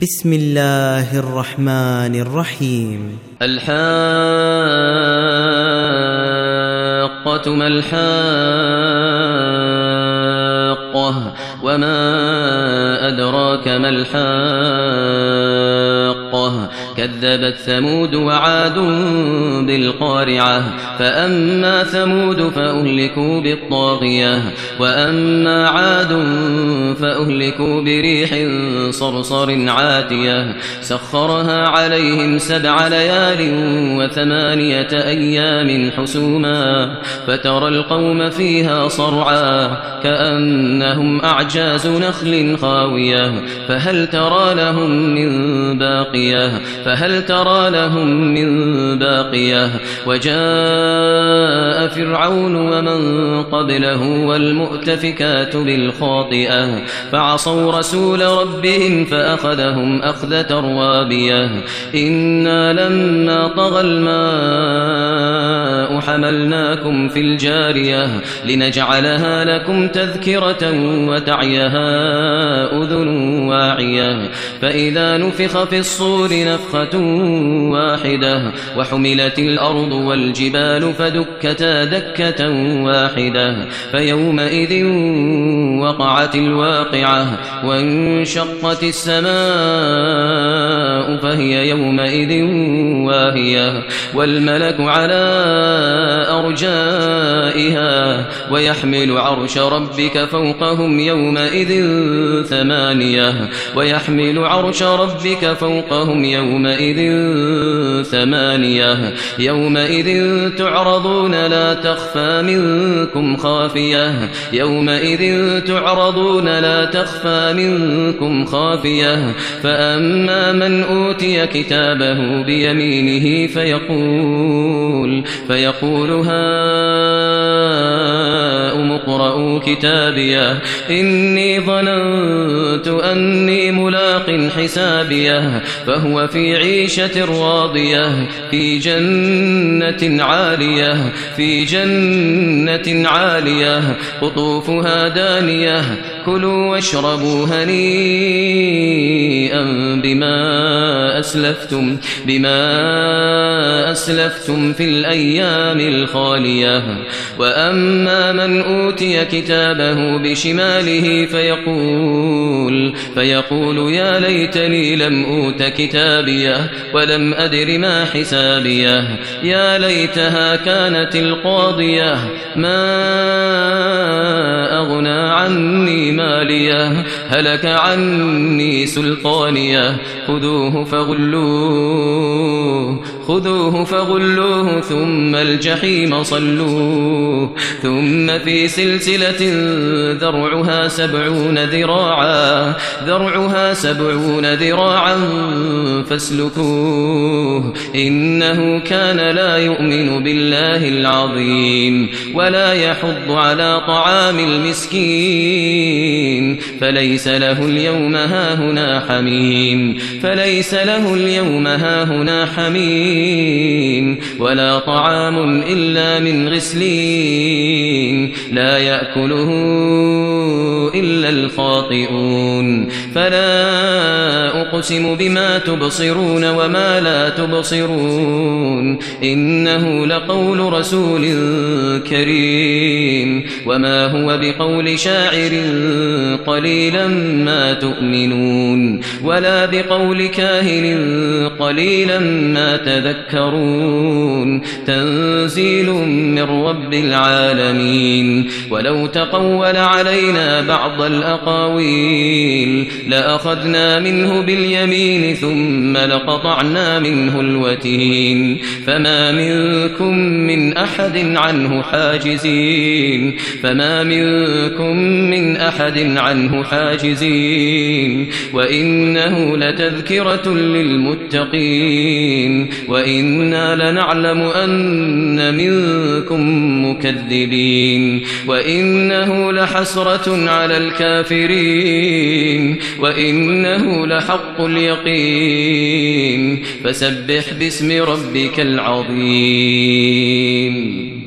بسم الله الرحمن الرحيم. الحاقة ما الحاقة وما أدراك ما الحاقة كذبت ثمود وعاد بالقارعة فأما ثمود فأهلكوا بالطاغية وأما عاد فأهلكوا بريح صرصر عاتية سخرها عليهم 7 ليال و8 أيام حسوما فترى القوم فيها صرعا كأنهم أعجاز نخل خاوية فهل ترى لهم من باقية وجاء فرعون ومن قبله والمؤتفكات بالخاطئة فعصوا رسول ربهم فأخذهم أخذة رابية إنا لما طغى الماء حملناكم في الجارية لنجعلها لكم تذكرة وتعيها أذن واعية فإذا نفخ في الصور نفخة واحدة وحملت الأرض والجبال فدكتا دكة واحدة فيومئذ وقعت الواقعة وانشقت السماء فهي يومئذ واهية والملك على أرجائها ويحمل عرش ربك فوقهم يومئذ ثمانية يومئذ تعرضون لا تخفى منكم خافية فأما من أوتي كتابه بيمينه فيقول هاؤم اقرءوا كتابيه إني ظننت أني ملاق حسابيه فهو في عيشة راضية في جنة عالية قطوفها دانية كلوا واشربوا هنيئا بما أسلفتم في الأيام الخالية وأما من أوتي كتابه بشماله فيقول يا ليتني لم أوت كتابيه ولم أدر ما حسابيه يا ليتها كانت القاضية ما أغنى عني ماليه هلك عني سلطانيه خذوه فغلوه ذُمَّ الجحيم صلوه ثم في سلسلة ذرعها 70 ذراعا فاسلكوه إنه كان لا يؤمن بالله العظيم ولا يحض على طعام المسكين فليس له اليوم هاهنا حميم ولا طعام إلا من غسلين لا يأكله إلا الخاطئون فلا أقسم بما تبصرون وما لا تبصرون إنه لقول رسول كريم وما هو بقول شاعر قليلا ما تؤمنون ولا بقول كاهن قليلا ما تذكرون تنزيل من رب العالمين ولو تقول علينا بعض الأقاويل لأخذنا منه باليمين ثم لقطعنا منه الوتين فما منكم من أحد عنه حاجزين وإنه لتذكرة للمتقين وإنا لنعلم أن منكم مكذبين وإنه لحسرة على الكافرين وإنه لحق اليقين فسبح باسم ربك العظيم.